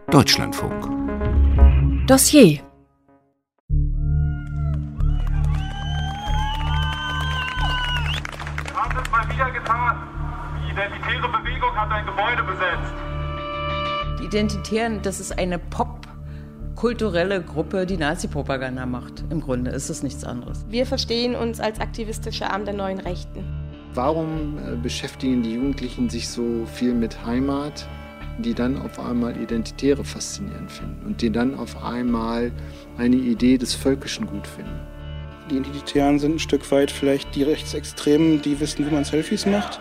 Deutschlandfunk. Dossier. Haben es mal wieder getan. Die identitäre Bewegung hat ein Gebäude besetzt. Die Identitären, das ist eine popkulturelle Gruppe, die Nazi-Propaganda macht. Im Grunde ist es nichts anderes. Wir verstehen uns als aktivistischer Arm der neuen Rechten. Warum beschäftigen die Jugendlichen sich so viel mit Heimat, die dann auf einmal Identitäre faszinierend finden und die dann auf einmal eine Idee des Völkischen gut finden? Die Identitären sind ein Stück weit vielleicht die Rechtsextremen, die wissen, wie man Selfies macht.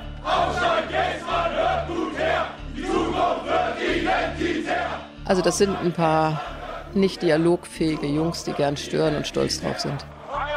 Also das sind ein paar nicht dialogfähige Jungs, die gern stören und stolz drauf sind.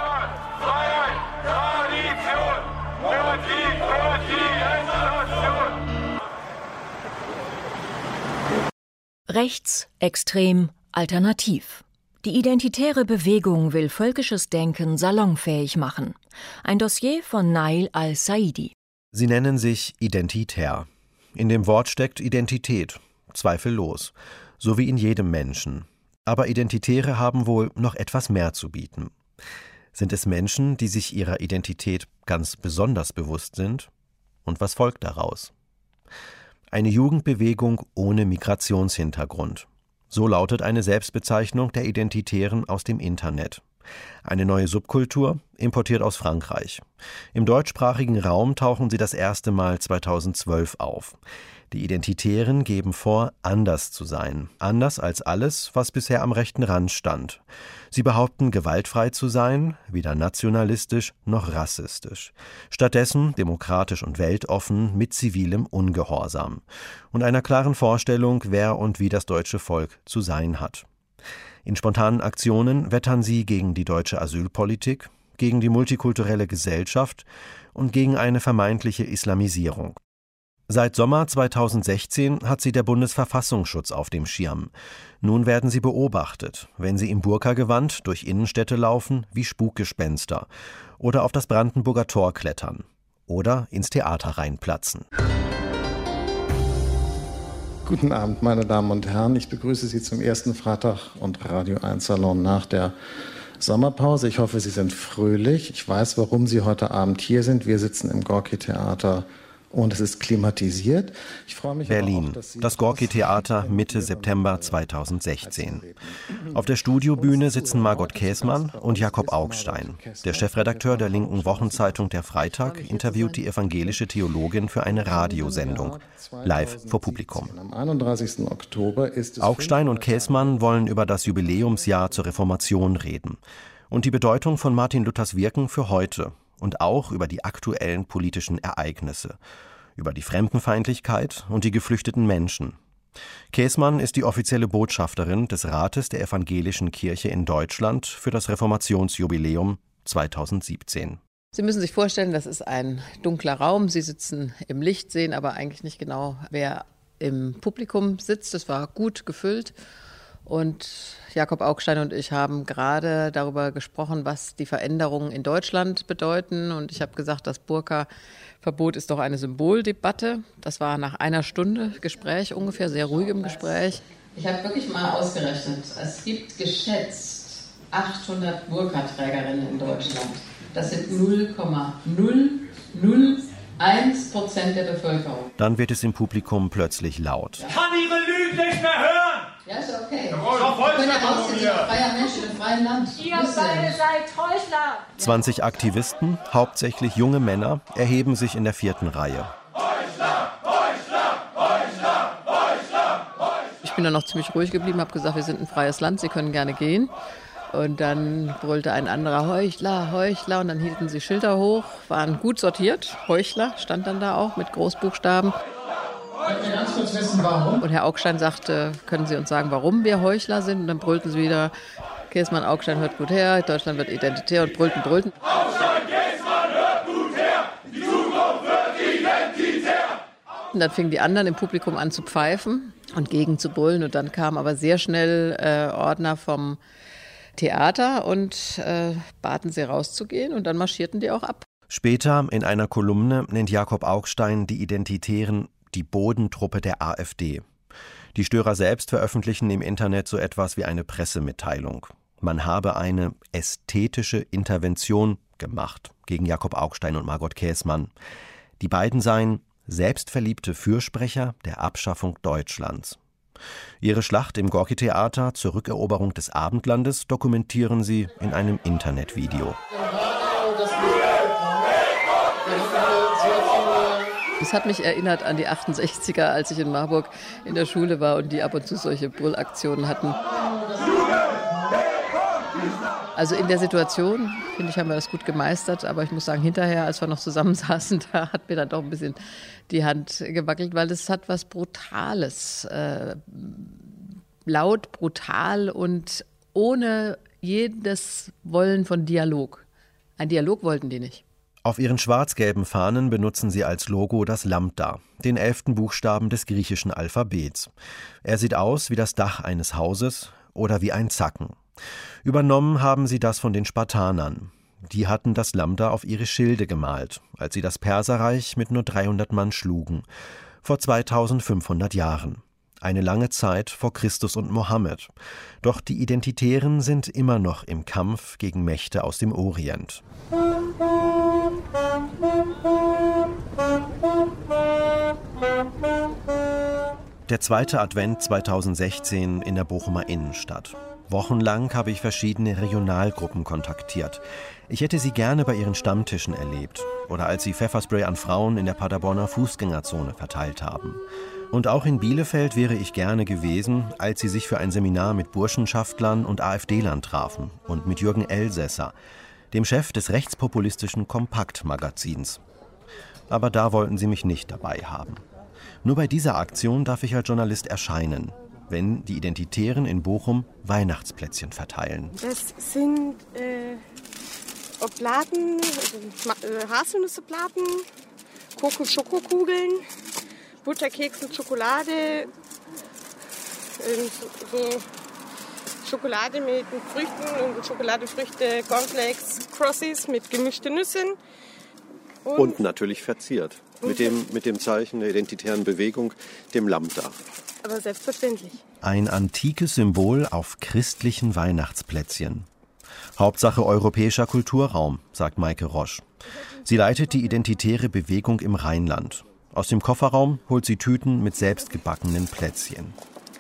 Rechtsextrem alternativ. Die identitäre Bewegung will völkisches Denken salonfähig machen. Ein Dossier von Nail al-Saidi. Sie nennen sich identitär. In dem Wort steckt Identität, zweifellos, so wie in jedem Menschen. Aber Identitäre haben wohl noch etwas mehr zu bieten. Sind es Menschen, die sich ihrer Identität ganz besonders bewusst sind? Und was folgt daraus? Eine Jugendbewegung ohne Migrationshintergrund. So lautet eine Selbstbezeichnung der Identitären aus dem Internet. Eine neue Subkultur, importiert aus Frankreich. Im deutschsprachigen Raum tauchen sie das erste Mal 2012 auf. Die Identitären geben vor, anders zu sein. Anders als alles, was bisher am rechten Rand stand. Sie behaupten, gewaltfrei zu sein, weder nationalistisch noch rassistisch. Stattdessen demokratisch und weltoffen mit zivilem Ungehorsam. Und einer klaren Vorstellung, wer und wie das deutsche Volk zu sein hat. In spontanen Aktionen wettern sie gegen die deutsche Asylpolitik, gegen die multikulturelle Gesellschaft und gegen eine vermeintliche Islamisierung. Seit Sommer 2016 hat sie der Bundesverfassungsschutz auf dem Schirm. Nun werden sie beobachtet, wenn sie im Burka-Gewand durch Innenstädte laufen wie Spukgespenster oder auf das Brandenburger Tor klettern oder ins Theater reinplatzen. Guten Abend, meine Damen und Herren. Ich begrüße Sie zum ersten Freitag und Radio 1 Salon nach der Sommerpause. Ich hoffe, Sie sind fröhlich. Ich weiß, warum Sie heute Abend hier sind. Wir sitzen im Gorki-Theater und es ist klimatisiert. Ich freue mich Berlin, auch, das Gorki-Theater Mitte September 2016. Auf der Studiobühne sitzen Margot Käßmann und Jakob Augstein. Der Chefredakteur der linken Wochenzeitung Der Freitag interviewt die evangelische Theologin für eine Radiosendung, live vor Publikum. Am 31. Oktober ist es Augstein und Käßmann wollen über das Jubiläumsjahr zur Reformation reden und die Bedeutung von Martin Luthers Wirken für heute. Und auch über die aktuellen politischen Ereignisse, über die Fremdenfeindlichkeit und die geflüchteten Menschen. Käßmann ist die offizielle Botschafterin des Rates der Evangelischen Kirche in Deutschland für das Reformationsjubiläum 2017. Sie müssen sich vorstellen, das ist ein dunkler Raum. Sie sitzen im Licht, sehen aber eigentlich nicht genau, wer im Publikum sitzt. Es war gut gefüllt. Und Jakob Augstein und ich haben gerade darüber gesprochen, was die Veränderungen in Deutschland bedeuten. Und ich habe gesagt, das Burka-Verbot ist doch eine Symboldebatte. Das war nach einer Stunde Gespräch ungefähr, sehr ruhigem Gespräch. Ich habe wirklich mal ausgerechnet, es gibt geschätzt 800 Burka-Trägerinnen in Deutschland. Das sind 0,001% der Bevölkerung. Dann wird es im Publikum plötzlich laut. Ich kann Ihre Lügen nicht mehr hören! Ja, ist okay. Ich bin ja freier Mensch in einem freien Land. Ihr beide seid Heuchler! 20 Aktivisten, hauptsächlich junge Männer, erheben sich in der 4. Reihe. Ich bin dann noch ziemlich ruhig geblieben, habe gesagt, wir sind ein freies Land, Sie können gerne gehen. Und dann brüllte ein anderer Heuchler, Heuchler. Und dann hielten sie Schilder hoch, waren gut sortiert. Heuchler stand dann da auch mit Großbuchstaben. Ich ganz kurz wissen, warum. Und Herr Augstein sagte, können Sie uns sagen, warum wir Heuchler sind? Und dann brüllten sie wieder, Käßmann, Augstein, hört gut her, Deutschland wird identitär und brüllten. Augstein, Käßmann, hört gut her, die Zukunft wird identitär. Und dann fingen die anderen im Publikum an zu pfeifen und gegen zu brüllen. Und dann kamen aber sehr schnell Ordner vom Theater und baten sie rauszugehen. Und dann marschierten die auch ab. Später in einer Kolumne nennt Jakob Augstein die Identitären die Bodentruppe der AfD. Die Störer selbst veröffentlichen im Internet so etwas wie eine Pressemitteilung. Man habe eine ästhetische Intervention gemacht gegen Jakob Augstein und Margot Käßmann. Die beiden seien selbstverliebte Fürsprecher der Abschaffung Deutschlands. Ihre Schlacht im Gorki-Theater zur Rückeroberung des Abendlandes dokumentieren sie in einem Internetvideo. Das hat mich erinnert an die 68er, als ich in Marburg in der Schule war und die ab und zu solche Brüllaktionen hatten. Also in der Situation, finde ich, haben wir das gut gemeistert. Aber ich muss sagen, hinterher, als wir noch zusammensaßen, da hat mir dann doch ein bisschen die Hand gewackelt, weil das hat was Brutales. Laut, brutal und ohne jedes Wollen von Dialog. Ein Dialog wollten die nicht. Auf ihren schwarz-gelben Fahnen benutzen sie als Logo das Lambda, den 11. Buchstaben des griechischen Alphabets. Er sieht aus wie das Dach eines Hauses oder wie ein Zacken. Übernommen haben sie das von den Spartanern. Die hatten das Lambda auf ihre Schilde gemalt, als sie das Perserreich mit nur 300 Mann schlugen, vor 2500 Jahren. Eine lange Zeit vor Christus und Mohammed. Doch die Identitären sind immer noch im Kampf gegen Mächte aus dem Orient. Der zweite Advent 2016 in der Bochumer Innenstadt. Wochenlang habe ich verschiedene Regionalgruppen kontaktiert. Ich hätte sie gerne bei ihren Stammtischen erlebt oder als sie Pfefferspray an Frauen in der Paderborner Fußgängerzone verteilt haben. Und auch in Bielefeld wäre ich gerne gewesen, als sie sich für ein Seminar mit Burschenschaftlern und AfD-Lern trafen und mit Jürgen Elsässer, dem Chef des rechtspopulistischen Kompakt-Magazins. Aber da wollten sie mich nicht dabei haben. Nur bei dieser Aktion darf ich als Journalist erscheinen, wenn die Identitären in Bochum Weihnachtsplätzchen verteilen. Das sind Platen, Haselnüsseplaten, Kokos-Schokokugeln, Butterkeks mit Schokolade, so Schokolade mit Früchten und Schokoladefrüchte, Cornflakes, Crossies mit gemischten Nüssen. Und natürlich verziert mit dem Zeichen der identitären Bewegung, dem Lambda. Aber selbstverständlich. Ein antikes Symbol auf christlichen Weihnachtsplätzchen. Hauptsache europäischer Kulturraum, sagt Maike Rosch. Sie leitet die identitäre Bewegung im Rheinland. Aus dem Kofferraum holt sie Tüten mit selbstgebackenen Plätzchen.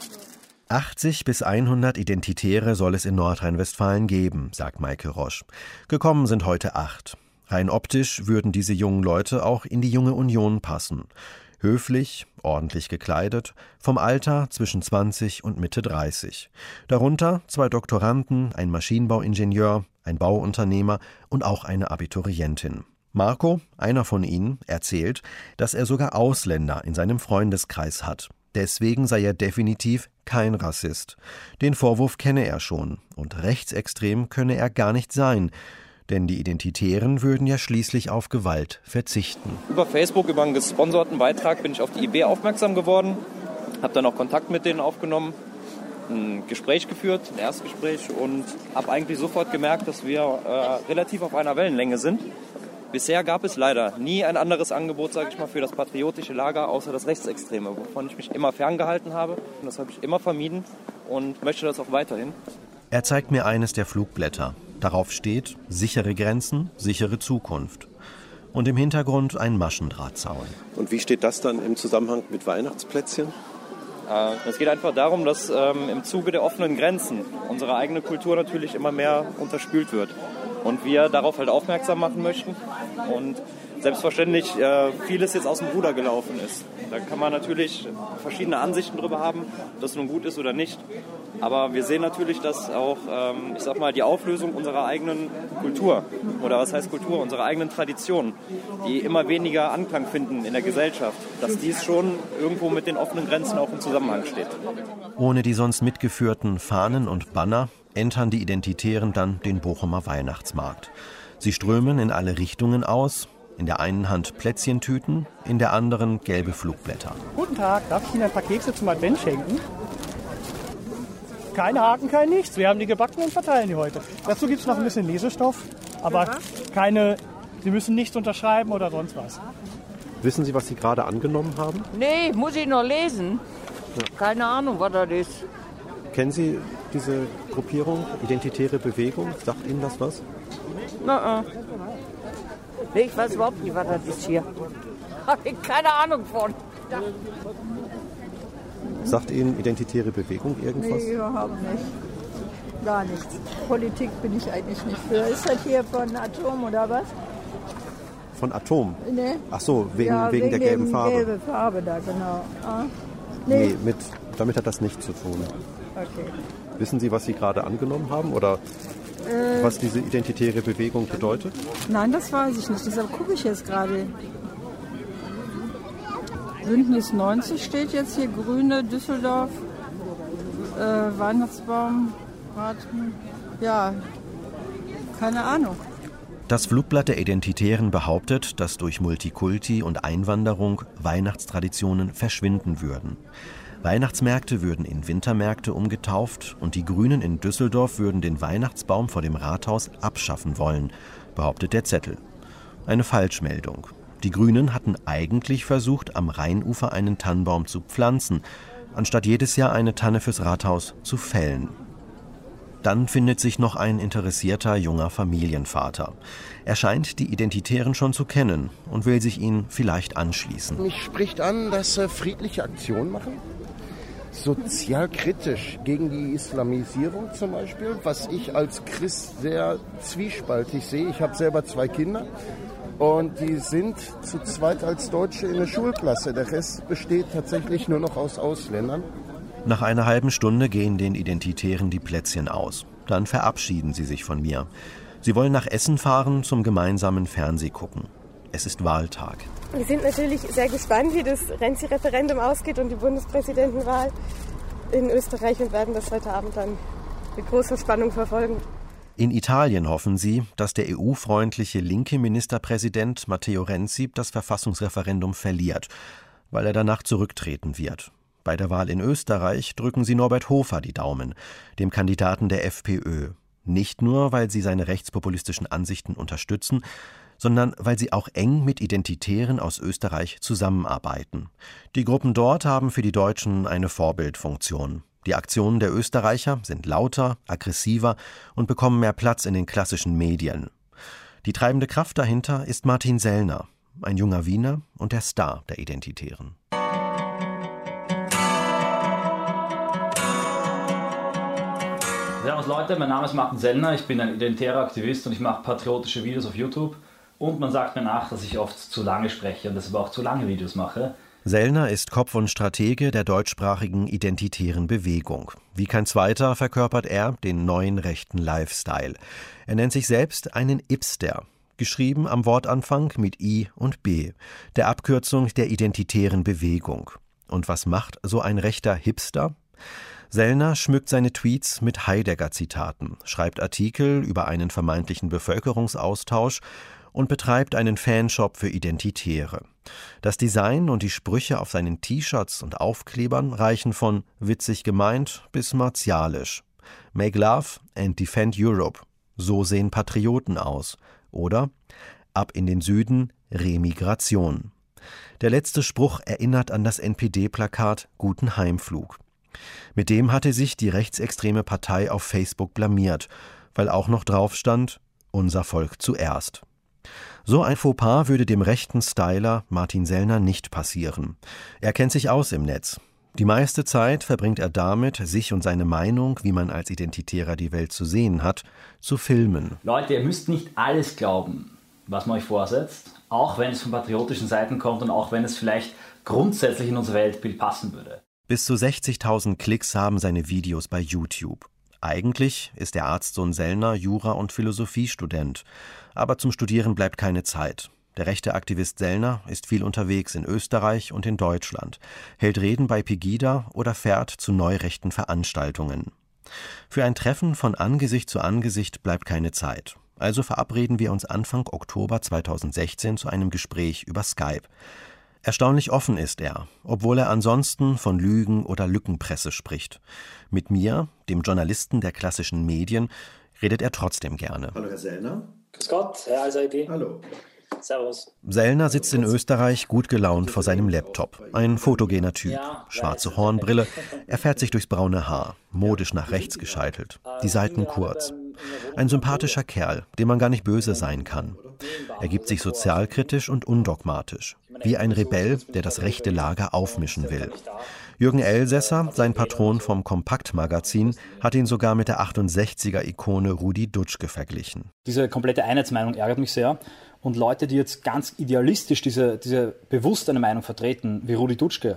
80 bis 100 Identitäre soll es in Nordrhein-Westfalen geben, sagt Maike Rosch. Gekommen sind heute 8. Rein optisch würden diese jungen Leute auch in die Junge Union passen. Höflich, ordentlich gekleidet, vom Alter zwischen 20 und Mitte 30. Darunter 2 Doktoranden, ein Maschinenbauingenieur, ein Bauunternehmer und auch eine Abiturientin. Marco, einer von ihnen, erzählt, dass er sogar Ausländer in seinem Freundeskreis hat. Deswegen sei er definitiv kein Rassist. Den Vorwurf kenne er schon und rechtsextrem könne er gar nicht sein. Denn die Identitären würden ja schließlich auf Gewalt verzichten. Über Facebook, über einen gesponserten Beitrag bin ich auf die IB aufmerksam geworden, habe dann auch Kontakt mit denen aufgenommen, ein Gespräch geführt, ein Erstgespräch und habe eigentlich sofort gemerkt, dass wir relativ auf einer Wellenlänge sind. Bisher gab es leider nie ein anderes Angebot, sage ich mal, für das patriotische Lager, außer das Rechtsextreme, wovon ich mich immer ferngehalten habe. Und das habe ich immer vermieden und möchte das auch weiterhin. Er zeigt mir eines der Flugblätter. Darauf steht: sichere Grenzen, sichere Zukunft. Und im Hintergrund ein Maschendrahtzaun. Und wie steht das dann im Zusammenhang mit Weihnachtsplätzchen? Es geht einfach darum, dass im Zuge der offenen Grenzen unsere eigene Kultur natürlich immer mehr unterspült wird. Und wir darauf halt aufmerksam machen möchten. Und selbstverständlich vieles jetzt aus dem Ruder gelaufen ist. Da kann man natürlich verschiedene Ansichten drüber haben, ob das nun gut ist oder nicht. Aber wir sehen natürlich, dass auch, ich sag mal, die Auflösung unserer eigenen Kultur, oder was heißt Kultur, unserer eigenen Traditionen, die immer weniger Anklang finden in der Gesellschaft, dass dies schon irgendwo mit den offenen Grenzen auch im Zusammenhang steht. Ohne die sonst mitgeführten Fahnen und Banner entern die Identitären dann den Bochumer Weihnachtsmarkt. Sie strömen in alle Richtungen aus. In der einen Hand Plätzchentüten, in der anderen gelbe Flugblätter. Guten Tag, darf ich Ihnen ein paar Kekse zum Advent schenken? Keine Haken, kein Nichts. Wir haben die gebacken und verteilen die heute. Dazu gibt es noch ein bisschen Lesestoff, aber keine, Sie müssen nichts unterschreiben oder sonst was. Wissen Sie, was Sie gerade angenommen haben? Nee, muss ich noch lesen. Keine Ahnung, was das ist. Kennen Sie diese Gruppierung, Identitäre Bewegung? Sagt Ihnen das was? Nee, ich weiß überhaupt nicht, was das ist hier. Habe ich keine Ahnung von. Sagt Ihnen Identitäre Bewegung irgendwas? Nee, überhaupt nicht. Gar nichts. Politik bin ich eigentlich nicht für. Ist das hier von Atom oder was? Von Atom? Nee. Ach so, wegen der gelben Farbe. Gelbe Farbe da, genau. Ah? Nee, damit hat das nichts zu tun. Okay. Nein, das weiß ich nicht. Deshalb gucke ich jetzt gerade. Bündnis 90 steht jetzt hier, Grüne, Düsseldorf, Weihnachtsbaum, ja, keine Ahnung. Das Flugblatt der Identitären behauptet, dass durch Multikulti und Einwanderung Weihnachtstraditionen verschwinden würden. Weihnachtsmärkte würden in Wintermärkte umgetauft und die Grünen in Düsseldorf würden den Weihnachtsbaum vor dem Rathaus abschaffen wollen, behauptet der Zettel. Eine Falschmeldung. Die Grünen hatten eigentlich versucht, am Rheinufer einen Tannenbaum zu pflanzen, anstatt jedes Jahr eine Tanne fürs Rathaus zu fällen. Dann findet sich noch ein interessierter junger Familienvater. Er scheint die Identitären schon zu kennen und will sich ihnen vielleicht anschließen. Mich spricht an, dass sie friedliche Aktionen machen. Sozialkritisch gegen die Islamisierung zum Beispiel, was ich als Christ sehr zwiespaltig sehe. Ich habe selber 2 Kinder und die sind zu zweit als Deutsche in der Schulklasse. Der Rest besteht tatsächlich nur noch aus Ausländern. Nach einer halben Stunde gehen den Identitären die Plätzchen aus. Dann verabschieden sie sich von mir. Sie wollen nach Essen fahren zum gemeinsamen Fernsehgucken. Es ist Wahltag. Wir sind natürlich sehr gespannt, wie das Renzi-Referendum ausgeht und die Bundespräsidentenwahl in Österreich und werden das heute Abend dann mit großer Spannung verfolgen. In Italien hoffen sie, dass der EU-freundliche linke Ministerpräsident Matteo Renzi das Verfassungsreferendum verliert, weil er danach zurücktreten wird. Bei der Wahl in Österreich drücken sie Norbert Hofer die Daumen, dem Kandidaten der FPÖ. Nicht nur, weil sie seine rechtspopulistischen Ansichten unterstützen, sondern weil sie auch eng mit Identitären aus Österreich zusammenarbeiten. Die Gruppen dort haben für die Deutschen eine Vorbildfunktion. Die Aktionen der Österreicher sind lauter, aggressiver und bekommen mehr Platz in den klassischen Medien. Die treibende Kraft dahinter ist Martin Sellner, ein junger Wiener und der Star der Identitären. Servus Leute, mein Name ist Martin Sellner, ich bin ein identitärer Aktivist und ich mache patriotische Videos auf YouTube. Und man sagt mir nach, dass ich oft zu lange spreche und deshalb auch zu lange Videos mache. Sellner ist Kopf und Stratege der deutschsprachigen identitären Bewegung. Wie kein zweiter verkörpert er den neuen rechten Lifestyle. Er nennt sich selbst einen Ipster, geschrieben am Wortanfang mit I und B, der Abkürzung der identitären Bewegung. Und was macht so ein rechter Hipster? Sellner schmückt seine Tweets mit Heidegger-Zitaten, schreibt Artikel über einen vermeintlichen Bevölkerungsaustausch und betreibt einen Fanshop für Identitäre. Das Design und die Sprüche auf seinen T-Shirts und Aufklebern reichen von witzig gemeint bis martialisch. Make love and defend Europe. So sehen Patrioten aus. Oder ab in den Süden, Remigration. Der letzte Spruch erinnert an das NPD-Plakat Guten Heimflug. Mit dem hatte sich die rechtsextreme Partei auf Facebook blamiert, weil auch noch drauf stand, unser Volk zuerst. So ein Fauxpas würde dem rechten Styler Martin Sellner nicht passieren. Er kennt sich aus im Netz. Die meiste Zeit verbringt er damit, sich und seine Meinung, wie man als Identitärer die Welt zu sehen hat, zu filmen. Leute, ihr müsst nicht alles glauben, was man euch vorsetzt, auch wenn es von patriotischen Seiten kommt und auch wenn es vielleicht grundsätzlich in unser Weltbild passen würde. Bis zu 60.000 Klicks haben seine Videos bei YouTube. Eigentlich ist der Arztsohn Sellner Jura- und Philosophiestudent. Aber zum Studieren bleibt keine Zeit. Der rechte Aktivist Sellner ist viel unterwegs in Österreich und in Deutschland, hält Reden bei Pegida oder fährt zu neurechten Veranstaltungen. Für ein Treffen von Angesicht zu Angesicht bleibt keine Zeit. Also verabreden wir uns Anfang Oktober 2016 zu einem Gespräch über Skype. Erstaunlich offen ist er, obwohl er ansonsten von Lügen oder Lückenpresse spricht. Mit mir, dem Journalisten der klassischen Medien, redet er trotzdem gerne. Hallo Herr Sellner. Grüß Gott, Herr Al-Saidi. Hallo. Servus. Sellner sitzt in Österreich gut gelaunt vor seinem Laptop. Ein fotogener Typ. Schwarze Hornbrille. Er fährt sich durchs braune Haar. Modisch nach rechts gescheitelt. Die Seiten kurz. Ein sympathischer Kerl, dem man gar nicht böse sein kann. Er gibt sich sozialkritisch und undogmatisch. Wie ein Rebell, der das rechte Lager aufmischen will. Jürgen Elsässer, sein Patron vom Kompakt-Magazin, hat ihn sogar mit der 68er-Ikone Rudi Dutschke verglichen. Diese komplette Einheitsmeinung ärgert mich sehr. Und Leute, die jetzt ganz idealistisch diese bewusst eine Meinung vertreten, wie Rudi Dutschke,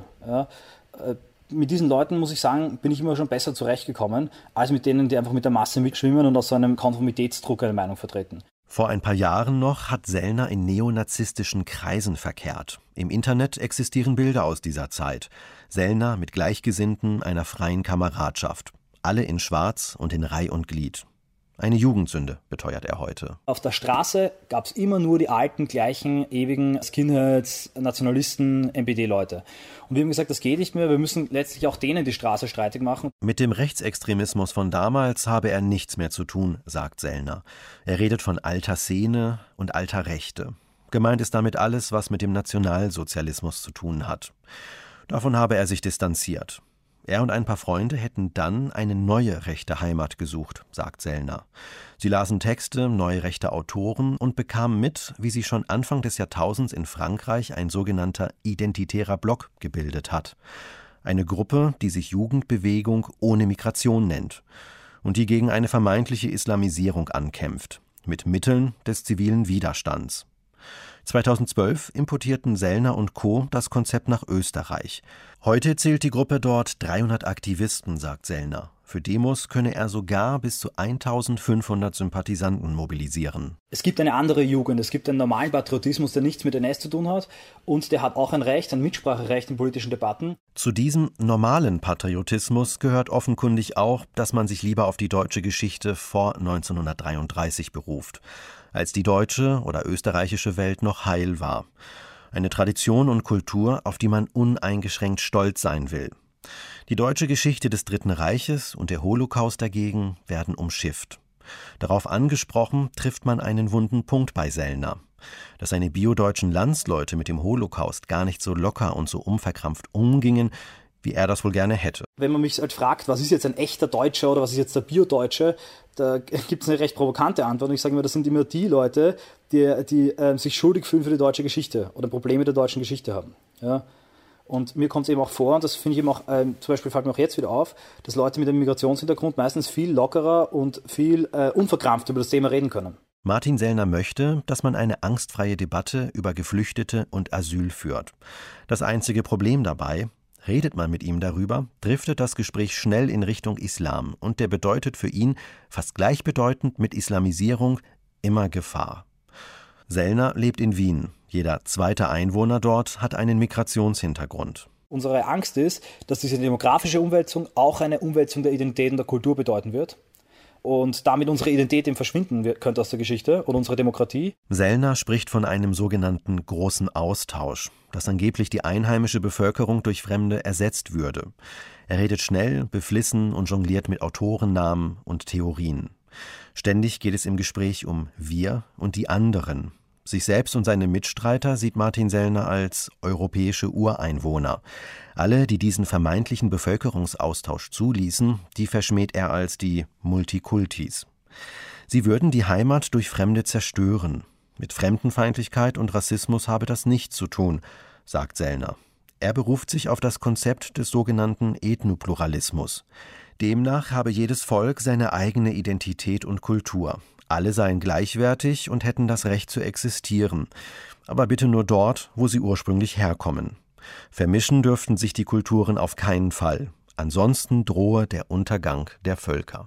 mit diesen Leuten, muss ich sagen, bin ich immer schon besser zurechtgekommen, als mit denen, die einfach mit der Masse mitschwimmen und aus so einem Konformitätsdruck eine Meinung vertreten. Vor ein paar Jahren noch hat Sellner in neonazistischen Kreisen verkehrt. Im Internet existieren Bilder aus dieser Zeit. Sellner mit Gleichgesinnten einer freien Kameradschaft. Alle in Schwarz und in Reih und Glied. Eine Jugendsünde, beteuert er heute. Auf der Straße gab es immer nur die alten, gleichen, ewigen Skinheads, Nationalisten, NPD-Leute. Und wir haben gesagt, das geht nicht mehr, wir müssen letztlich auch denen die Straße streitig machen. Mit dem Rechtsextremismus von damals habe er nichts mehr zu tun, sagt Sellner. Er redet von alter Szene und alter Rechte. Gemeint ist damit alles, was mit dem Nationalsozialismus zu tun hat. Davon habe er sich distanziert. Er und ein paar Freunde hätten dann eine neue rechte Heimat gesucht, sagt Sellner. Sie lasen Texte, neue rechte Autoren und bekamen mit, wie sich schon Anfang des Jahrtausends in Frankreich ein sogenannter identitärer Block gebildet hat. Eine Gruppe, die sich Jugendbewegung ohne Migration nennt und die gegen eine vermeintliche Islamisierung ankämpft, mit Mitteln des zivilen Widerstands. 2012 importierten Sellner und Co. das Konzept nach Österreich. Heute zählt die Gruppe dort 300 Aktivisten, sagt Sellner. Für Demos könne er sogar bis zu 1500 Sympathisanten mobilisieren. Es gibt eine andere Jugend, es gibt einen normalen Patriotismus, der nichts mit NS zu tun hat und der hat auch ein Recht, ein Mitspracherecht in politischen Debatten. Zu diesem normalen Patriotismus gehört offenkundig auch, dass man sich lieber auf die deutsche Geschichte vor 1933 beruft, als die deutsche oder österreichische Welt noch heil war. Eine Tradition und Kultur, auf die man uneingeschränkt stolz sein will. Die deutsche Geschichte des Dritten Reiches und der Holocaust dagegen werden umschifft. Darauf angesprochen trifft man einen wunden Punkt bei Sellner. Dass seine biodeutschen Landsleute mit dem Holocaust gar nicht so locker und so unverkrampft umgingen, wie er das wohl gerne hätte. Wenn man mich halt fragt, was ist jetzt ein echter Deutscher oder was ist jetzt der Biodeutsche, da gibt es eine recht provokante Antwort. Und ich sage immer, das sind immer die Leute, die sich schuldig fühlen für die deutsche Geschichte oder Probleme mit der deutschen Geschichte haben. Ja? Und mir kommt es eben auch vor, und das finde ich eben auch, zum Beispiel fällt mir auch jetzt wieder auf, dass Leute mit einem Migrationshintergrund meistens viel lockerer und viel unverkrampft über das Thema reden können. Martin Sellner möchte, dass man eine angstfreie Debatte über Geflüchtete und Asyl führt. Das einzige Problem dabei: redet man mit ihm darüber, driftet das Gespräch schnell in Richtung Islam und der bedeutet für ihn, fast gleichbedeutend mit Islamisierung, immer Gefahr. Sellner lebt in Wien. Jeder zweite Einwohner dort hat einen Migrationshintergrund. Unsere Angst ist, dass diese demografische Umwälzung auch eine Umwälzung der Identität und der Kultur bedeuten wird. Und damit unsere Identität eben verschwinden könnte aus der Geschichte oder unsere Demokratie. Sellner spricht von einem sogenannten großen Austausch, dass angeblich die einheimische Bevölkerung durch Fremde ersetzt würde. Er redet schnell, beflissen und jongliert mit Autorennamen und Theorien. Ständig geht es im Gespräch um wir und die anderen. Sich selbst und seine Mitstreiter sieht Martin Sellner als europäische Ureinwohner. Alle, die diesen vermeintlichen Bevölkerungsaustausch zuließen, die verschmäht er als die Multikultis. Sie würden die Heimat durch Fremde zerstören. Mit Fremdenfeindlichkeit und Rassismus habe das nichts zu tun, sagt Sellner. Er beruft sich auf das Konzept des sogenannten Ethnopluralismus. Demnach habe jedes Volk seine eigene Identität und Kultur. Alle seien gleichwertig und hätten das Recht zu existieren. Aber bitte nur dort, wo sie ursprünglich herkommen. Vermischen dürften sich die Kulturen auf keinen Fall. Ansonsten drohe der Untergang der Völker.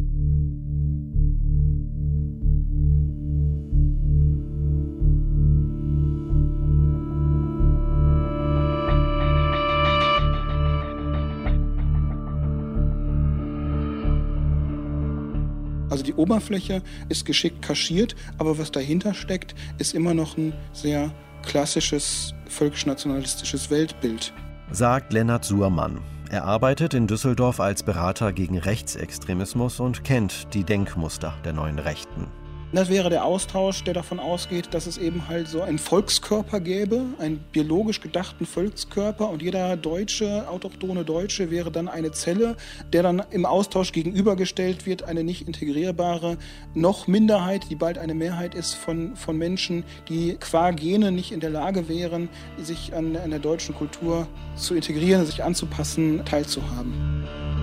Also die Oberfläche ist geschickt kaschiert, aber was dahinter steckt, ist immer noch ein sehr klassisches völkisch-nationalistisches Weltbild. Sagt Lennart Suhrmann. Er arbeitet in Düsseldorf als Berater gegen Rechtsextremismus und kennt die Denkmuster der neuen Rechten. Das wäre der Austausch, der davon ausgeht, dass es eben halt so einen Volkskörper gäbe, einen biologisch gedachten Volkskörper, und jeder Deutsche, autochthone Deutsche, wäre dann eine Zelle, der dann im Austausch gegenübergestellt wird, eine nicht integrierbare noch Minderheit, die bald eine Mehrheit ist von Menschen, die qua Gene nicht in der Lage wären, sich an der deutschen Kultur zu integrieren, sich anzupassen, teilzuhaben.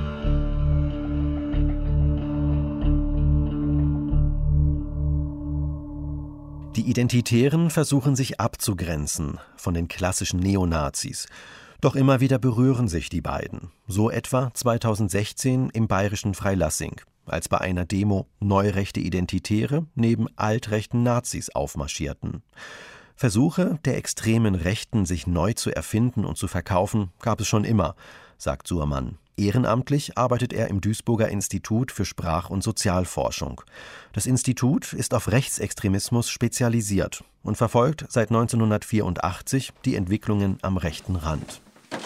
Die Identitären versuchen sich abzugrenzen von den klassischen Neonazis. Doch immer wieder berühren sich die beiden. So etwa 2016 im bayerischen Freilassing, als bei einer Demo neurechte Identitäre neben altrechten Nazis aufmarschierten. Versuche der extremen Rechten, sich neu zu erfinden und zu verkaufen, gab es schon immer, sagt Surmann. Ehrenamtlich arbeitet er im Duisburger Institut für Sprach- und Sozialforschung. Das Institut ist auf Rechtsextremismus spezialisiert und verfolgt seit 1984 die Entwicklungen am rechten Rand.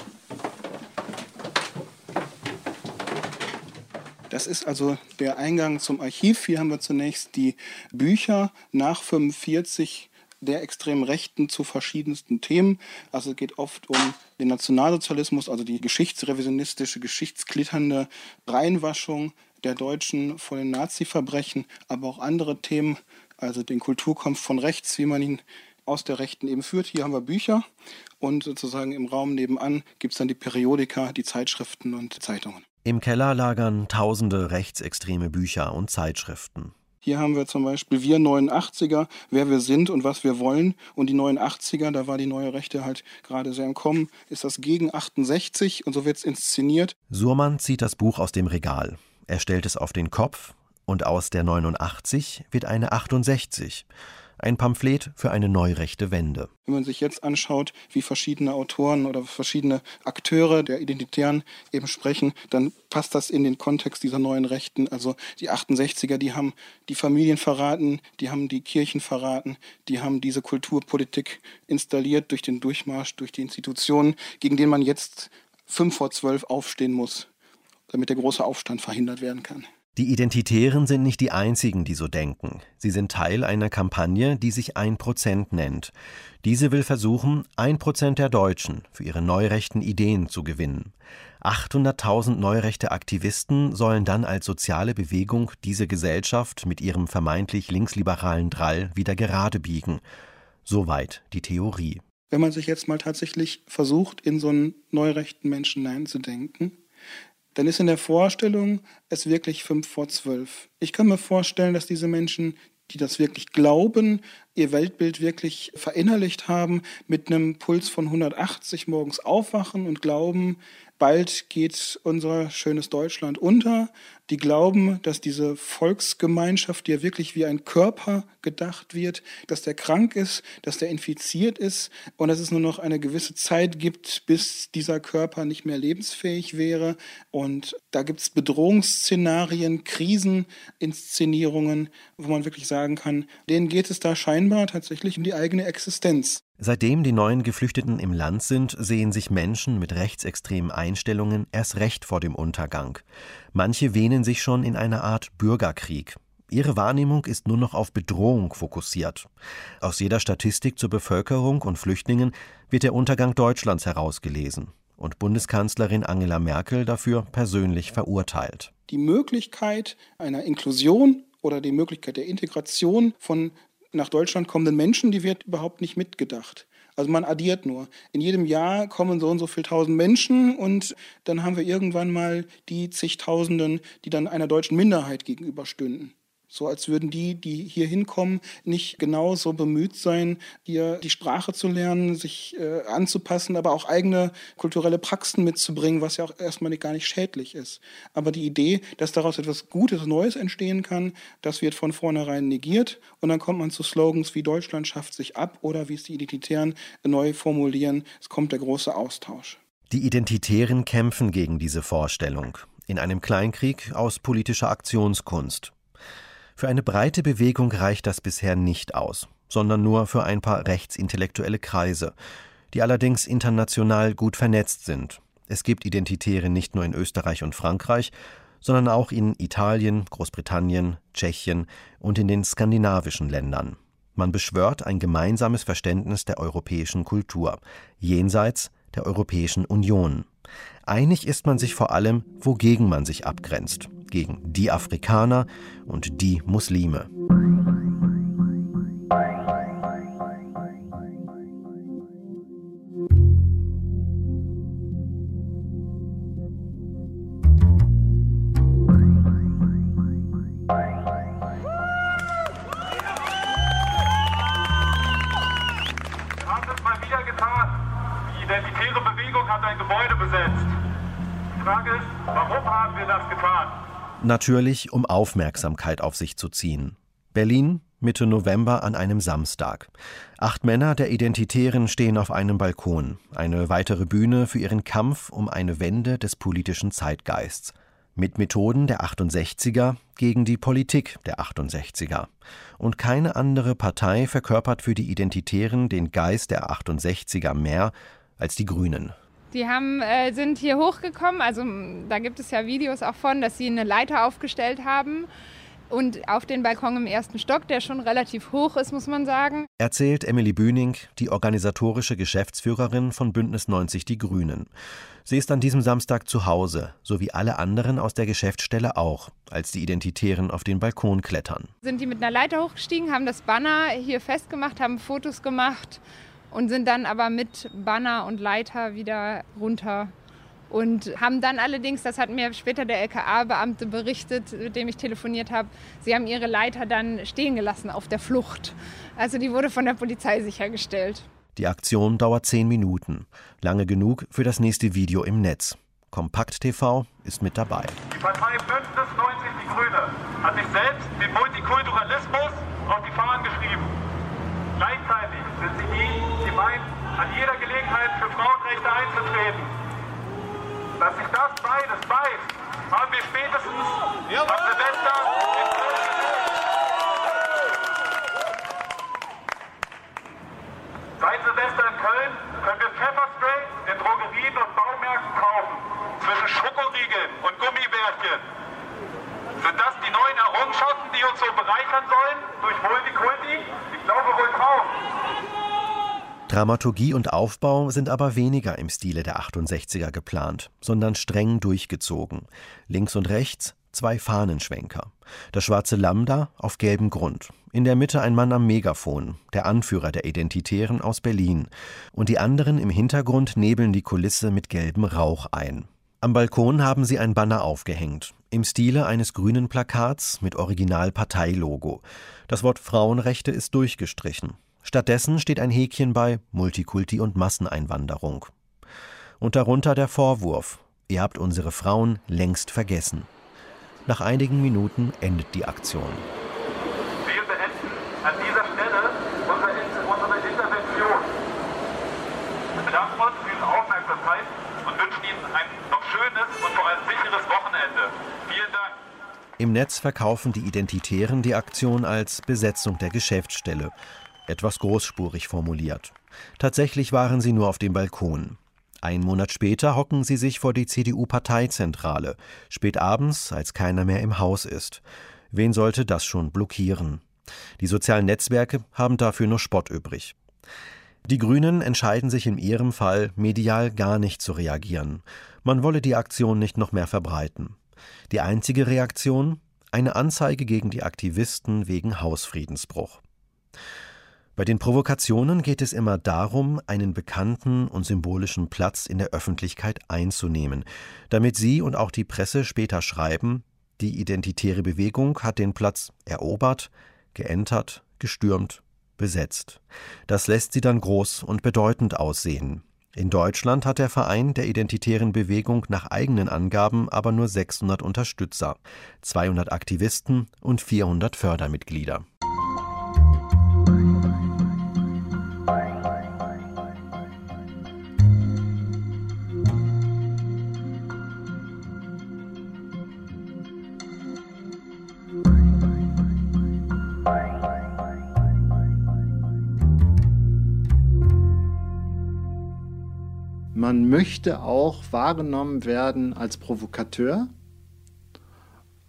Das ist also der Eingang zum Archiv. Hier haben wir zunächst die Bücher nach 1945 der extremen Rechten zu verschiedensten Themen. Also es geht oft um den Nationalsozialismus, also die geschichtsrevisionistische, geschichtsklitternde Reinwaschung der Deutschen vor den Nazi-Verbrechen, aber auch andere Themen, also den Kulturkampf von rechts, wie man ihn aus der Rechten eben führt. Hier haben wir Bücher und sozusagen im Raum nebenan gibt es dann die Periodika, die Zeitschriften und Zeitungen. Im Keller lagern tausende rechtsextreme Bücher und Zeitschriften. Hier haben wir zum Beispiel Wir 89er, wer wir sind und was wir wollen. Und die 89er, da war die neue Rechte halt gerade sehr im Kommen, ist das gegen 68 und so wird es inszeniert. Surmann zieht das Buch aus dem Regal. Er stellt es auf den Kopf und aus der 89 wird eine 68. Ein Pamphlet für eine neurechte Wende. Wenn man sich jetzt anschaut, wie verschiedene Autoren oder verschiedene Akteure der Identitären eben sprechen, dann passt das in den Kontext dieser neuen Rechten. Also die 68er, die haben die Familien verraten, die haben die Kirchen verraten, die haben diese Kulturpolitik installiert durch den Durchmarsch, durch die Institutionen, gegen den man jetzt 11:55 aufstehen muss, damit der große Aufstand verhindert werden kann. Die Identitären sind nicht die einzigen, die so denken. Sie sind Teil einer Kampagne, die sich 1% nennt. Diese will versuchen, 1% der Deutschen für ihre neurechten Ideen zu gewinnen. 800.000 neurechte Aktivisten sollen dann als soziale Bewegung diese Gesellschaft mit ihrem vermeintlich linksliberalen Drall wieder gerade biegen. Soweit die Theorie. Wenn man sich jetzt mal tatsächlich versucht, in so einen neurechten Menschen hineinzudenken, dann ist in der Vorstellung es wirklich 11:55. Ich kann mir vorstellen, dass diese Menschen, die das wirklich glauben, ihr Weltbild wirklich verinnerlicht haben, mit einem Puls von 180 morgens aufwachen und glauben, bald geht unser schönes Deutschland unter. Die glauben, dass diese Volksgemeinschaft, die ja wirklich wie ein Körper gedacht wird, dass der krank ist, dass der infiziert ist und dass es nur noch eine gewisse Zeit gibt, bis dieser Körper nicht mehr lebensfähig wäre. Und da gibt es Bedrohungsszenarien, Kriseninszenierungen, wo man wirklich sagen kann, denen geht es da scheinbar tatsächlich um die eigene Existenz. Seitdem die neuen Geflüchteten im Land sind, sehen sich Menschen mit rechtsextremen Einstellungen erst recht vor dem Untergang. Manche wähnen sich schon in einer Art Bürgerkrieg. Ihre Wahrnehmung ist nur noch auf Bedrohung fokussiert. Aus jeder Statistik zur Bevölkerung und Flüchtlingen wird der Untergang Deutschlands herausgelesen und Bundeskanzlerin Angela Merkel dafür persönlich verurteilt. Die Möglichkeit einer Inklusion oder die Möglichkeit der Integration von nach Deutschland kommenden Menschen, die wird überhaupt nicht mitgedacht. Also man addiert nur. In jedem Jahr kommen so und so viel tausend Menschen und dann haben wir irgendwann mal die zigtausenden, die dann einer deutschen Minderheit gegenüberstünden. So als würden die hier hinkommen, nicht genauso bemüht sein, hier die Sprache zu lernen, sich anzupassen, aber auch eigene kulturelle Praxen mitzubringen, was ja auch erstmal gar nicht schädlich ist. Aber die Idee, dass daraus etwas Gutes, Neues entstehen kann, das wird von vornherein negiert. Und dann kommt man zu Slogans wie Deutschland schafft sich ab oder wie es die Identitären neu formulieren, es kommt der große Austausch. Die Identitären kämpfen gegen diese Vorstellung in einem Kleinkrieg aus politischer Aktionskunst. Für eine breite Bewegung reicht das bisher nicht aus, sondern nur für ein paar rechtsintellektuelle Kreise, die allerdings international gut vernetzt sind. Es gibt Identitäre nicht nur in Österreich und Frankreich, sondern auch in Italien, Großbritannien, Tschechien und in den skandinavischen Ländern. Man beschwört ein gemeinsames Verständnis der europäischen Kultur, jenseits der Europäischen Union. Einig ist man sich vor allem, wogegen man sich abgrenzt. Gegen die Afrikaner und die Muslime. Die identitäre Bewegung hat ein Gebäude besetzt. Die Frage ist, warum haben wir das getan? Natürlich, um Aufmerksamkeit auf sich zu ziehen. Berlin, Mitte November an einem Samstag. 8 Männer der Identitären stehen auf einem Balkon. Eine weitere Bühne für ihren Kampf um eine Wende des politischen Zeitgeists. Mit Methoden der 68er gegen die Politik der 68er. Und keine andere Partei verkörpert für die Identitären den Geist der 68er mehr als die Grünen. Die sind hier hochgekommen, also da gibt es ja Videos auch von, dass sie eine Leiter aufgestellt haben und auf den Balkon im 1. Stock, der schon relativ hoch ist, muss man sagen. Erzählt Emily Bühning, die organisatorische Geschäftsführerin von Bündnis 90 Die Grünen. Sie ist an diesem Samstag zu Hause, so wie alle anderen aus der Geschäftsstelle auch, als die Identitären auf den Balkon klettern. Sind die mit einer Leiter hochgestiegen, haben das Banner hier festgemacht, haben Fotos gemacht und sind dann aber mit Banner und Leiter wieder runter. Und haben dann allerdings, das hat mir später der LKA-Beamte berichtet, mit dem ich telefoniert habe, sie haben ihre Leiter dann stehen gelassen auf der Flucht. Also die wurde von der Polizei sichergestellt. Die Aktion dauert 10 Minuten. Lange genug für das nächste Video im Netz. Kompakt TV ist mit dabei. Die Partei Bündnis 90 Die Grüne hat sich selbst den Multikulturalismus auf die Fahnen geschrieben. Gleichzeitig sind sie die meinen, an jeder Gelegenheit für Frauenrechte einzutreten. Dass sich das beides beißt, haben wir spätestens am Silvester in Köln gesehen. Seit Silvester in Köln können wir Pfefferspray in Drogerien und Baumärkten kaufen. Zwischen Schokoriegeln und Gummibärchen. Sind das die neuen Errungenschaften, die uns so bereichern sollen? Durch Multikulti? Ich glaube wohl kaum. Dramaturgie und Aufbau sind aber weniger im Stile der 68er geplant, sondern streng durchgezogen. Links und rechts 2 Fahnenschwenker. Das schwarze Lambda auf gelbem Grund. In der Mitte ein Mann am Megafon, der Anführer der Identitären aus Berlin. Und die anderen im Hintergrund nebeln die Kulisse mit gelbem Rauch ein. Am Balkon haben sie ein Banner aufgehängt, im Stile eines grünen Plakats mit Original-Parteilogo. Das Wort Frauenrechte ist durchgestrichen. Stattdessen steht ein Häkchen bei Multikulti und Masseneinwanderung. Und darunter der Vorwurf: Ihr habt unsere Frauen längst vergessen. Nach einigen Minuten endet die Aktion. Wir beenden an dieser Stelle unsere Intervention. Wir bedanken uns für Ihre Aufmerksamkeit und wünschen Ihnen ein noch schönes und vor allem sicheres Wochenende. Vielen Dank. Im Netz verkaufen die Identitären die Aktion als Besetzung der Geschäftsstelle. Etwas großspurig formuliert. Tatsächlich waren sie nur auf dem Balkon. 1 Monat später hocken sie sich vor die CDU-Parteizentrale, spät abends, als keiner mehr im Haus ist. Wen sollte das schon blockieren? Die sozialen Netzwerke haben dafür nur Spott übrig. Die Grünen entscheiden sich in ihrem Fall, medial gar nicht zu reagieren. Man wolle die Aktion nicht noch mehr verbreiten. Die einzige Reaktion? Eine Anzeige gegen die Aktivisten wegen Hausfriedensbruch. Bei den Provokationen geht es immer darum, einen bekannten und symbolischen Platz in der Öffentlichkeit einzunehmen, damit Sie und auch die Presse später schreiben, die identitäre Bewegung hat den Platz erobert, geentert, gestürmt, besetzt. Das lässt sie dann groß und bedeutend aussehen. In Deutschland hat der Verein der identitären Bewegung nach eigenen Angaben aber nur 600 Unterstützer, 200 Aktivisten und 400 Fördermitglieder. Man möchte auch wahrgenommen werden als Provokateur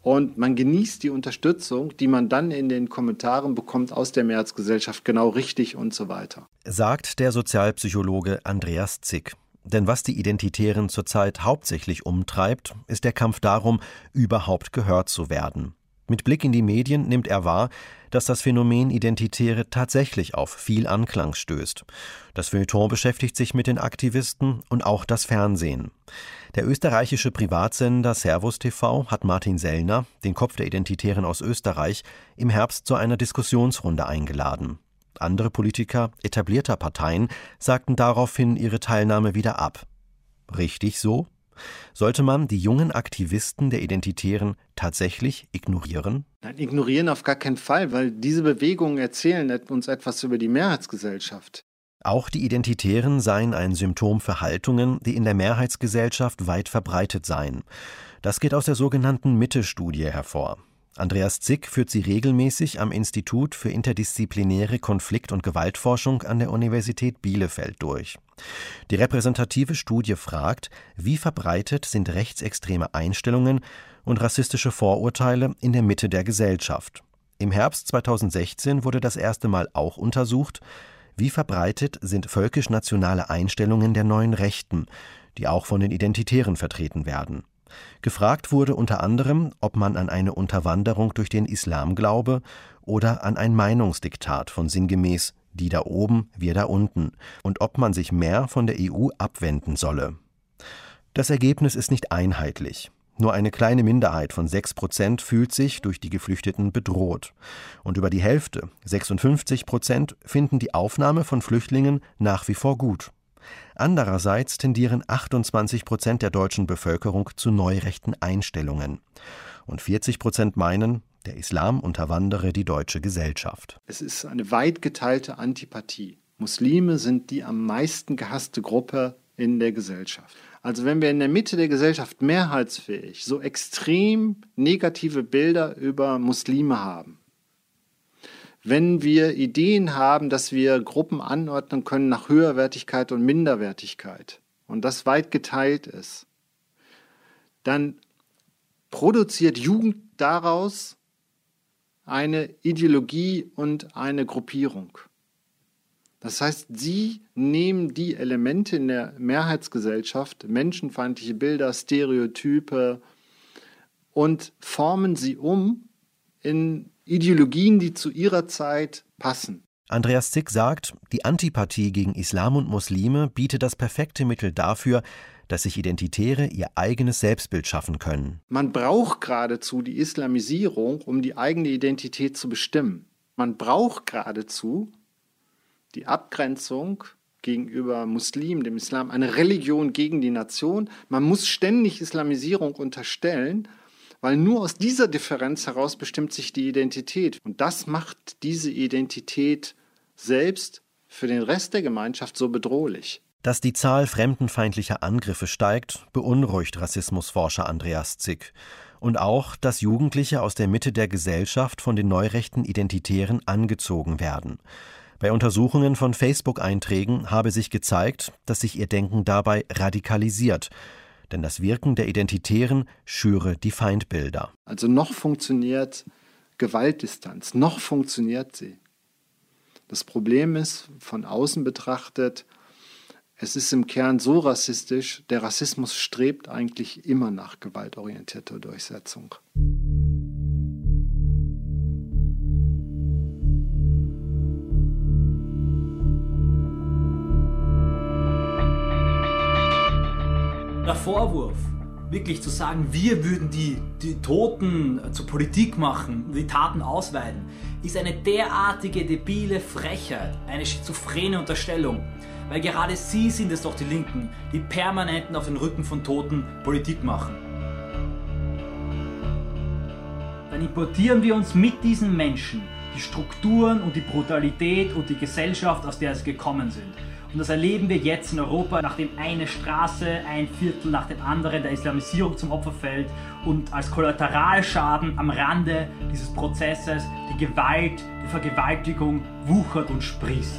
Und man genießt die Unterstützung, die man dann in den Kommentaren bekommt aus der Mehrheitsgesellschaft, genau richtig und so weiter. Sagt der Sozialpsychologe Andreas Zick. Denn was die Identitären zurzeit hauptsächlich umtreibt, ist der Kampf darum, überhaupt gehört zu werden. Mit Blick in die Medien nimmt er wahr, dass das Phänomen Identitäre tatsächlich auf viel Anklang stößt. Das Feuilleton beschäftigt sich mit den Aktivisten und auch das Fernsehen. Der österreichische Privatsender Servus TV hat Martin Sellner, den Kopf der Identitären aus Österreich, im Herbst zu einer Diskussionsrunde eingeladen. Andere Politiker etablierter Parteien sagten daraufhin ihre Teilnahme wieder ab. Richtig so? Sollte man die jungen Aktivisten der Identitären tatsächlich ignorieren? Nein, ignorieren auf gar keinen Fall, weil diese Bewegungen erzählen uns etwas über die Mehrheitsgesellschaft. Auch die Identitären seien ein Symptom für Haltungen, die in der Mehrheitsgesellschaft weit verbreitet seien. Das geht aus der sogenannten Mitte-Studie hervor. Andreas Zick führt sie regelmäßig am Institut für interdisziplinäre Konflikt- und Gewaltforschung an der Universität Bielefeld durch. Die repräsentative Studie fragt, wie verbreitet sind rechtsextreme Einstellungen und rassistische Vorurteile in der Mitte der Gesellschaft. Im Herbst 2016 wurde das erste Mal auch untersucht, wie verbreitet sind völkisch-nationale Einstellungen der neuen Rechten, die auch von den Identitären vertreten werden. Gefragt wurde unter anderem, ob man an eine Unterwanderung durch den Islam glaube oder an ein Meinungsdiktat von sinngemäß die da oben, wir da unten und ob man sich mehr von der EU abwenden solle. Das Ergebnis ist nicht einheitlich. Nur eine kleine Minderheit von 6% fühlt sich durch die Geflüchteten bedroht. Und über die Hälfte, 56%, finden die Aufnahme von Flüchtlingen nach wie vor gut. Andererseits tendieren 28% der deutschen Bevölkerung zu neurechten Einstellungen. Und 40% meinen, der Islam unterwandere die deutsche Gesellschaft. Es ist eine weit geteilte Antipathie. Muslime sind die am meisten gehasste Gruppe in der Gesellschaft. Also wenn wir in der Mitte der Gesellschaft mehrheitsfähig so extrem negative Bilder über Muslime haben, wenn wir Ideen haben, dass wir Gruppen anordnen können nach Höherwertigkeit und Minderwertigkeit und das weit geteilt ist, dann produziert Jugend daraus eine Ideologie und eine Gruppierung. Das heißt, sie nehmen die Elemente in der Mehrheitsgesellschaft, menschenfeindliche Bilder, Stereotype, und formen sie um in Ideologien, die zu ihrer Zeit passen. Andreas Zick sagt, die Antipathie gegen Islam und Muslime biete das perfekte Mittel dafür, dass sich Identitäre ihr eigenes Selbstbild schaffen können. Man braucht geradezu die Islamisierung, um die eigene Identität zu bestimmen. Man braucht geradezu die Abgrenzung gegenüber Muslimen, dem Islam, eine Religion gegen die Nation. Man muss ständig Islamisierung unterstellen, weil nur aus dieser Differenz heraus bestimmt sich die Identität. Und das macht diese Identität selbst für den Rest der Gemeinschaft so bedrohlich. Dass die Zahl fremdenfeindlicher Angriffe steigt, beunruhigt Rassismusforscher Andreas Zick. Und auch, dass Jugendliche aus der Mitte der Gesellschaft von den neurechten Identitären angezogen werden. Bei Untersuchungen von Facebook-Einträgen habe sich gezeigt, dass sich ihr Denken dabei radikalisiert. Denn das Wirken der Identitären schüre die Feindbilder. Also noch funktioniert Gewaltdistanz, noch funktioniert sie. Das Problem ist, von außen betrachtet, es ist im Kern so rassistisch, der Rassismus strebt eigentlich immer nach gewaltorientierter Durchsetzung. Der Vorwurf, wirklich zu sagen, wir würden die Toten zur Politik machen, die Taten ausweiten, ist eine derartige debile Frechheit, eine schizophrene Unterstellung. Weil gerade sie sind es doch, die Linken, die permanent auf den Rücken von Toten Politik machen. Dann importieren wir uns mit diesen Menschen die Strukturen und die Brutalität und die Gesellschaft, aus der sie gekommen sind. Und das erleben wir jetzt in Europa, nachdem eine Straße, ein Viertel nach dem anderen der Islamisierung zum Opfer fällt und als Kollateralschaden am Rande dieses Prozesses die Gewalt, die Vergewaltigung wuchert und sprießt.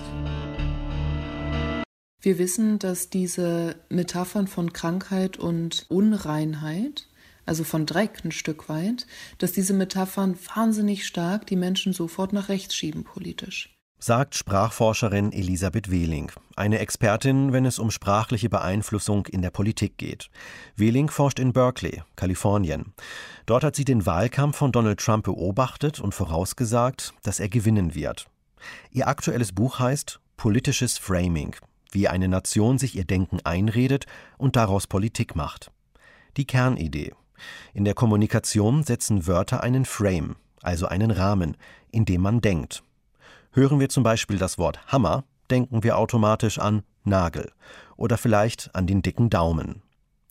Wir wissen, dass diese Metaphern von Krankheit und Unreinheit, also von Dreck ein Stück weit, dass diese Metaphern wahnsinnig stark die Menschen sofort nach rechts schieben politisch. Sagt Sprachforscherin Elisabeth Wehling, eine Expertin, wenn es um sprachliche Beeinflussung in der Politik geht. Wehling forscht in Berkeley, Kalifornien. Dort hat sie den Wahlkampf von Donald Trump beobachtet und vorausgesagt, dass er gewinnen wird. Ihr aktuelles Buch heißt »Politisches Framing«, wie eine Nation sich ihr Denken einredet und daraus Politik macht. Die Kernidee: In der Kommunikation setzen Wörter einen Frame, also einen Rahmen, in dem man denkt. Hören wir zum Beispiel das Wort Hammer, denken wir automatisch an Nagel oder vielleicht an den dicken Daumen.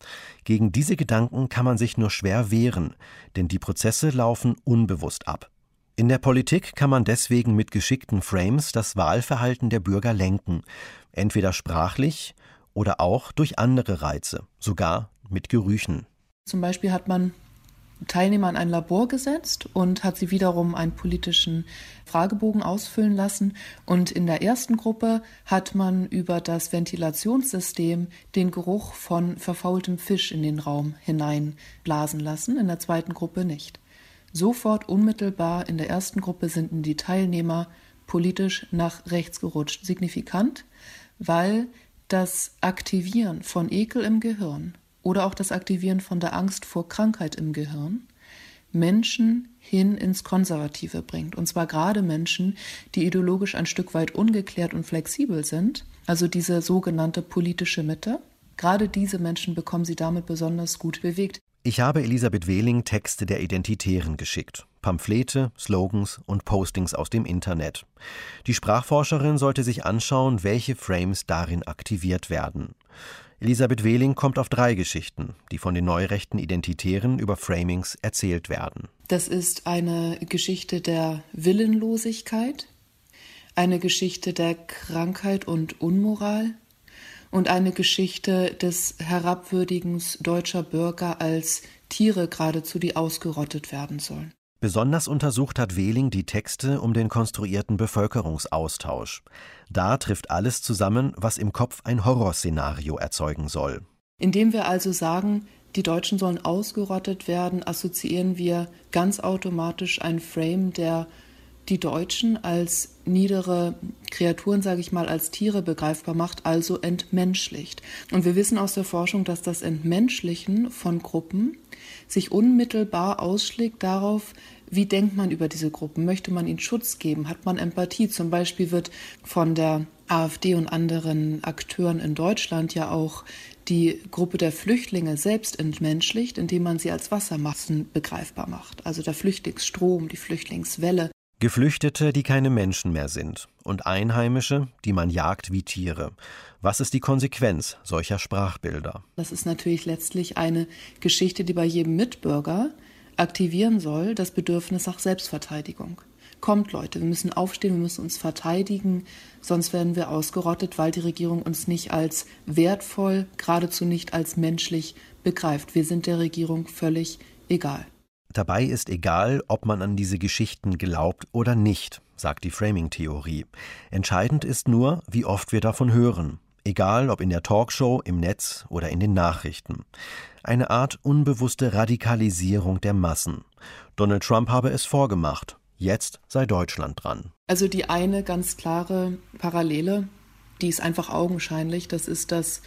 Gegen diese Gedanken kann man sich nur schwer wehren, denn die Prozesse laufen unbewusst ab. In der Politik kann man deswegen mit geschickten Frames das Wahlverhalten der Bürger lenken, entweder sprachlich oder auch durch andere Reize, sogar mit Gerüchen. Zum Beispiel hat man Teilnehmer in ein Labor gesetzt und hat sie wiederum einen politischen Fragebogen ausfüllen lassen. Und in der ersten Gruppe hat man über das Ventilationssystem den Geruch von verfaultem Fisch in den Raum hineinblasen lassen, in der zweiten Gruppe nicht. Sofort unmittelbar in der ersten Gruppe sind die Teilnehmer politisch nach rechts gerutscht. Signifikant, weil das Aktivieren von Ekel im Gehirn oder auch das Aktivieren von der Angst vor Krankheit im Gehirn Menschen hin ins Konservative bringt. Und zwar gerade Menschen, die ideologisch ein Stück weit ungeklärt und flexibel sind, also diese sogenannte politische Mitte. Gerade diese Menschen bekommen sie damit besonders gut bewegt. Ich habe Elisabeth Wehling Texte der Identitären geschickt, Pamphlete, Slogans und Postings aus dem Internet. Die Sprachforscherin sollte sich anschauen, welche Frames darin aktiviert werden. Elisabeth Wehling kommt auf 3 Geschichten, die von den neurechten Identitären über Framings erzählt werden. Das ist eine Geschichte der Willenlosigkeit, eine Geschichte der Krankheit und Unmoral und eine Geschichte des Herabwürdigens deutscher Bürger als Tiere geradezu, die ausgerottet werden sollen. Besonders untersucht hat Wehling die Texte um den konstruierten Bevölkerungsaustausch. Da trifft alles zusammen, was im Kopf ein Horrorszenario erzeugen soll. Indem wir also sagen, die Deutschen sollen ausgerottet werden, assoziieren wir ganz automatisch ein Frame, der die Deutschen als niedere Kreaturen, sage ich mal, als Tiere begreifbar macht, also entmenschlicht. Und wir wissen aus der Forschung, dass das Entmenschlichen von Gruppen sich unmittelbar ausschlägt darauf, wie denkt man über diese Gruppen? Möchte man ihnen Schutz geben? Hat man Empathie? Zum Beispiel wird von der AfD und anderen Akteuren in Deutschland ja auch die Gruppe der Flüchtlinge selbst entmenschlicht, indem man sie als Wassermassen begreifbar macht. Also der Flüchtlingsstrom, die Flüchtlingswelle. Geflüchtete, die keine Menschen mehr sind, und Einheimische, die man jagt wie Tiere. Was ist die Konsequenz solcher Sprachbilder? Das ist natürlich letztlich eine Geschichte, die bei jedem Mitbürger aktivieren soll, das Bedürfnis nach Selbstverteidigung. Kommt, Leute, wir müssen aufstehen, wir müssen uns verteidigen, sonst werden wir ausgerottet, weil die Regierung uns nicht als wertvoll, geradezu nicht als menschlich begreift. Wir sind der Regierung völlig egal. Dabei ist egal, ob man an diese Geschichten glaubt oder nicht, sagt die Framing-Theorie. Entscheidend ist nur, wie oft wir davon hören. Egal, ob in der Talkshow, im Netz oder in den Nachrichten. Eine Art unbewusste Radikalisierung der Massen. Donald Trump habe es vorgemacht. Jetzt sei Deutschland dran. Also die eine ganz klare Parallele, die ist einfach augenscheinlich, das ist, dass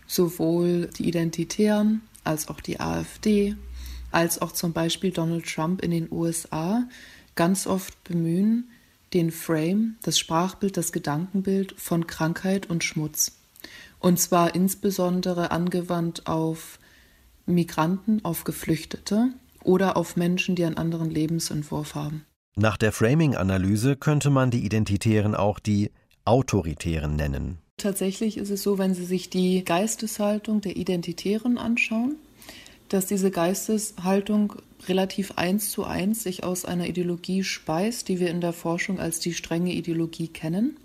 sowohl die Identitären als auch die AfD als auch zum Beispiel Donald Trump in den USA ganz oft bemühen, den Frame, das Sprachbild, das Gedankenbild von Krankheit und Schmutz. Und zwar insbesondere angewandt auf Migranten, auf Geflüchtete oder auf Menschen, die einen anderen Lebensentwurf haben. Nach der Framing-Analyse könnte man die Identitären auch die Autoritären nennen. Tatsächlich ist es so, wenn Sie sich die Geisteshaltung der Identitären anschauen, dass diese Geisteshaltung relativ 1:1 sich aus einer Ideologie speist, die wir in der Forschung als die strenge Ideologie kennen.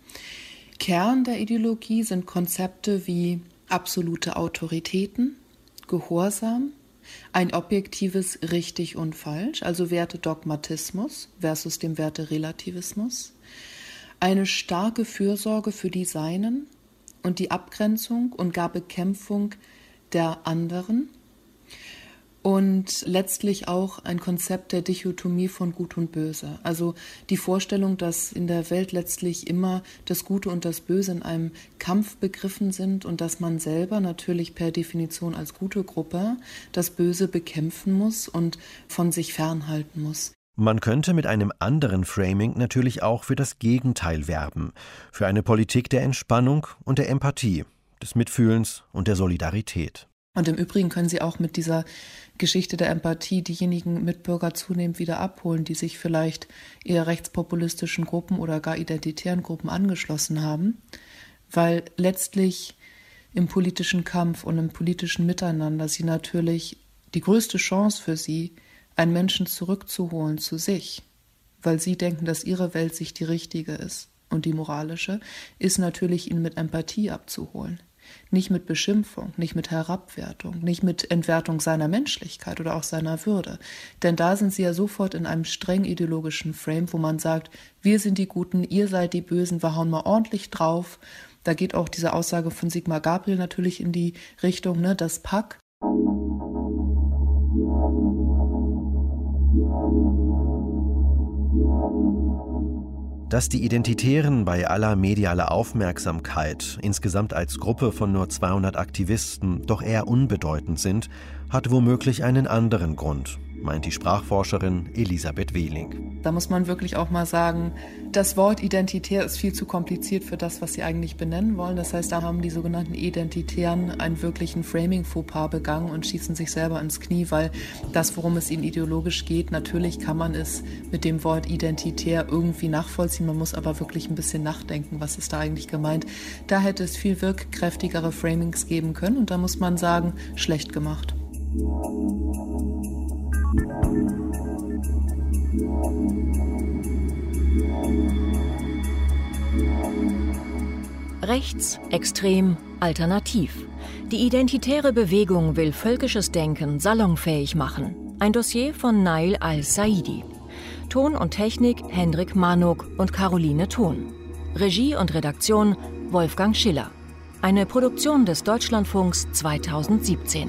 Kern der Ideologie sind Konzepte wie absolute Autoritäten, Gehorsam, ein objektives Richtig und Falsch, also Wertedogmatismus versus dem Werterelativismus, eine starke Fürsorge für die Seinen und die Abgrenzung und gar Bekämpfung der anderen und letztlich auch ein Konzept der Dichotomie von Gut und Böse. Also die Vorstellung, dass in der Welt letztlich immer das Gute und das Böse in einem Kampf begriffen sind und dass man selber natürlich per Definition als gute Gruppe das Böse bekämpfen muss und von sich fernhalten muss. Man könnte mit einem anderen Framing natürlich auch für das Gegenteil werben, für eine Politik der Entspannung und der Empathie, des Mitfühlens und der Solidarität. Und im Übrigen können Sie auch mit dieser Geschichte der Empathie diejenigen Mitbürger zunehmend wieder abholen, die sich vielleicht eher rechtspopulistischen Gruppen oder gar identitären Gruppen angeschlossen haben, weil letztlich im politischen Kampf und im politischen Miteinander sie natürlich die größte Chance für sie, einen Menschen zurückzuholen zu sich, weil sie denken, dass ihre Welt sich die richtige ist und die moralische, ist natürlich ihn mit Empathie abzuholen. Nicht mit Beschimpfung, nicht mit Herabwertung, nicht mit Entwertung seiner Menschlichkeit oder auch seiner Würde. Denn da sind sie ja sofort in einem streng ideologischen Frame, wo man sagt, wir sind die Guten, ihr seid die Bösen, wir hauen mal ordentlich drauf. Da geht auch diese Aussage von Sigmar Gabriel natürlich in die Richtung, ne, das Pack. Dass die Identitären bei aller medialer Aufmerksamkeit insgesamt als Gruppe von nur 200 Aktivisten doch eher unbedeutend sind, hat womöglich einen anderen Grund, meint die Sprachforscherin Elisabeth Wehling. Da muss man wirklich auch mal sagen, das Wort identitär ist viel zu kompliziert für das, was sie eigentlich benennen wollen. Das heißt, da haben die sogenannten Identitären einen wirklichen Framing-Fauxpas begangen und schießen sich selber ins Knie, weil das, worum es ihnen ideologisch geht, natürlich kann man es mit dem Wort identitär irgendwie nachvollziehen. Man muss aber wirklich ein bisschen nachdenken, was ist da eigentlich gemeint. Da hätte es viel wirkkräftigere Framings geben können und da muss man sagen, schlecht gemacht. Rechts, extrem, alternativ. Die identitäre Bewegung will völkisches Denken salonfähig machen. Ein Dossier von Nail Al-Saidi. Ton und Technik Hendrik Manuk und Caroline Thon. Regie und Redaktion Wolfgang Schiller. Eine Produktion des Deutschlandfunks 2017.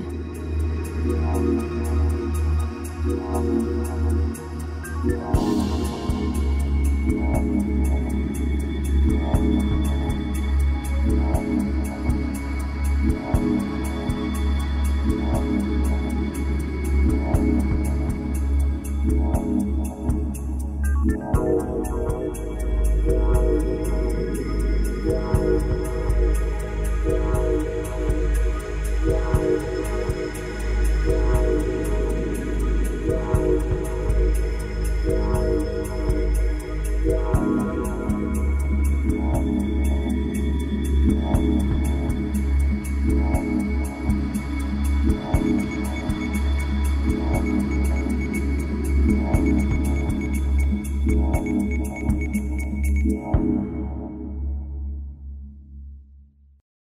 Ja.